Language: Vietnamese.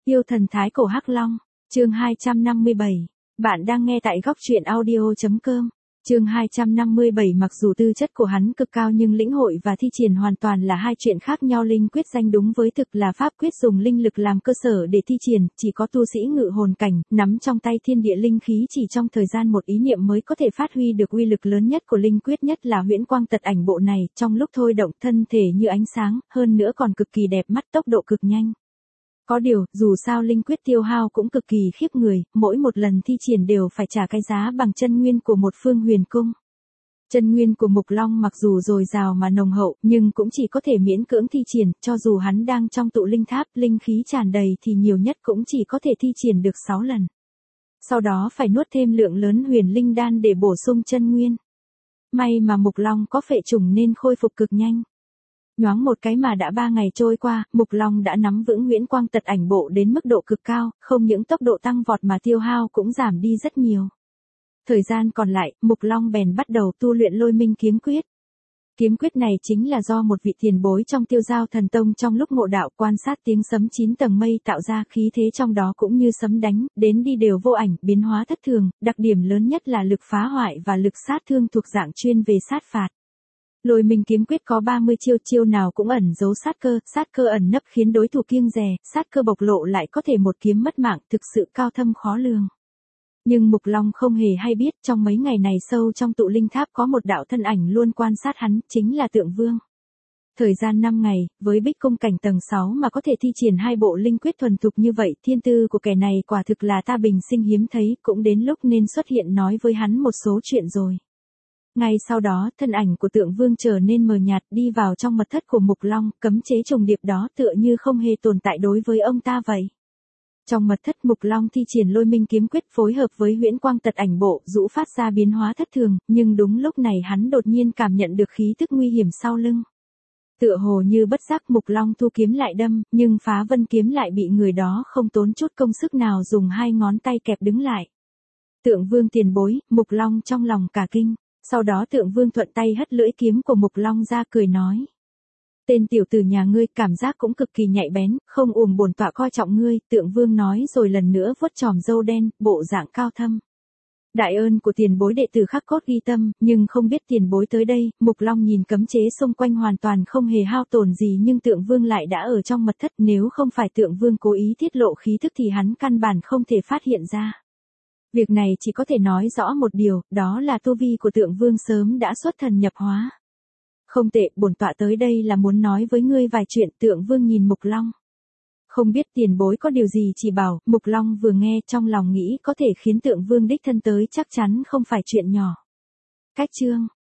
Yêu thần thái cổ Hắc Long, chương 257. Bạn đang nghe tại góc truyện audio.com. Chương 257. Mặc dù tư chất của hắn cực cao nhưng lĩnh hội và thi triển hoàn toàn là hai chuyện khác nhau. Linh quyết danh đúng với thực là pháp quyết dùng linh lực làm cơ sở để thi triển, chỉ có tu sĩ ngự hồn cảnh, nắm trong tay thiên địa linh khí chỉ trong thời gian một ý niệm mới có thể phát huy được uy lực lớn nhất của linh quyết, nhất là huyễn quang tật ảnh bộ này, trong lúc thôi động thân thể như ánh sáng, hơn nữa còn cực kỳ đẹp mắt, tốc độ cực nhanh. Có điều, dù sao linh quyết tiêu hao cũng cực kỳ khiếp người, mỗi một lần thi triển đều phải trả cái giá bằng chân nguyên của một phương huyền cung. Chân nguyên của Mục Long mặc dù dồi dào mà nồng hậu, nhưng cũng chỉ có thể miễn cưỡng thi triển, cho dù hắn đang trong tụ linh tháp, linh khí tràn đầy thì nhiều nhất cũng chỉ có thể thi triển được 6 lần. Sau đó phải nuốt thêm lượng lớn huyền linh đan để bổ sung chân nguyên. May mà Mục Long có phệ trùng nên khôi phục cực nhanh. Nhoáng một cái mà đã 3 ngày trôi qua, Mục Long đã nắm vững huyễn quang tật ảnh bộ đến mức độ cực cao, không những tốc độ tăng vọt mà tiêu hao cũng giảm đi rất nhiều. Thời gian còn lại, Mục Long bèn bắt đầu tu luyện Lôi Minh kiếm quyết. Kiếm quyết này chính là do một vị tiền bối trong Tiêu Giao Thần Tông trong lúc ngộ đạo quan sát tiếng sấm 9 tầng mây tạo ra, khí thế trong đó cũng như sấm đánh, đến đi đều vô ảnh, biến hóa thất thường, đặc điểm lớn nhất là lực phá hoại và lực sát thương thuộc dạng chuyên về sát phạt. Lôi Minh kiếm quyết có 30 chiêu, chiêu nào cũng ẩn giấu sát cơ ẩn nấp khiến đối thủ kiêng dè, sát cơ bộc lộ lại có thể một kiếm mất mạng, thực sự cao thâm khó lường. Nhưng Mục Long không hề hay biết, trong mấy ngày này sâu trong tụ linh tháp có một đạo thân ảnh luôn quan sát hắn, chính là Tượng Vương. Thời gian 5 ngày, với bích cung cảnh tầng 6 mà có thể thi triển hai bộ linh quyết thuần thục như vậy, thiên tư của kẻ này quả thực là ta bình sinh hiếm thấy, cũng đến lúc nên xuất hiện nói với hắn một số chuyện rồi. Ngay sau đó, thân ảnh của Tượng Vương trở nên mờ nhạt, đi vào trong mật thất của Mục Long, cấm chế trùng điệp đó tựa như không hề tồn tại đối với ông ta vậy. Trong mật thất, Mục Long thi triển Lôi Minh kiếm quyết phối hợp với huyễn quang tật ảnh bộ, rũ phát ra biến hóa thất thường, nhưng đúng lúc này hắn đột nhiên cảm nhận được khí tức nguy hiểm sau lưng. Tựa hồ như bất giác, Mục Long thu kiếm lại đâm, nhưng Phá Vân kiếm lại bị người đó không tốn chút công sức nào dùng hai ngón tay kẹp đứng lại. Tượng Vương tiền bối, Mục Long trong lòng cả kinh. Sau đó Tượng Vương thuận tay hất lưỡi kiếm của Mục Long ra cười nói. Tên tiểu tử nhà ngươi cảm giác cũng cực kỳ nhạy bén, không uổng bổn tọa coi trọng ngươi, Tượng Vương nói rồi lần nữa vuốt chòm râu đen, bộ dạng cao thâm. Đại ơn của tiền bối đệ tử khắc cốt ghi tâm, nhưng không biết tiền bối tới đây. Mục Long nhìn cấm chế xung quanh hoàn toàn không hề hao tổn gì, nhưng Tượng Vương lại đã ở trong mật thất, nếu không phải Tượng Vương cố ý tiết lộ khí thức thì hắn căn bản không thể phát hiện ra. Việc này chỉ có thể nói rõ một điều, đó là tu vi của Tượng Vương sớm đã xuất thần nhập hóa. Không tệ, bổn tọa tới đây là muốn nói với ngươi vài chuyện. Tượng Vương nhìn Mục Long. Không biết tiền bối có điều gì chỉ bảo. Mục Long vừa nghe trong lòng nghĩ có thể khiến Tượng Vương đích thân tới chắc chắn không phải chuyện nhỏ. Cách chương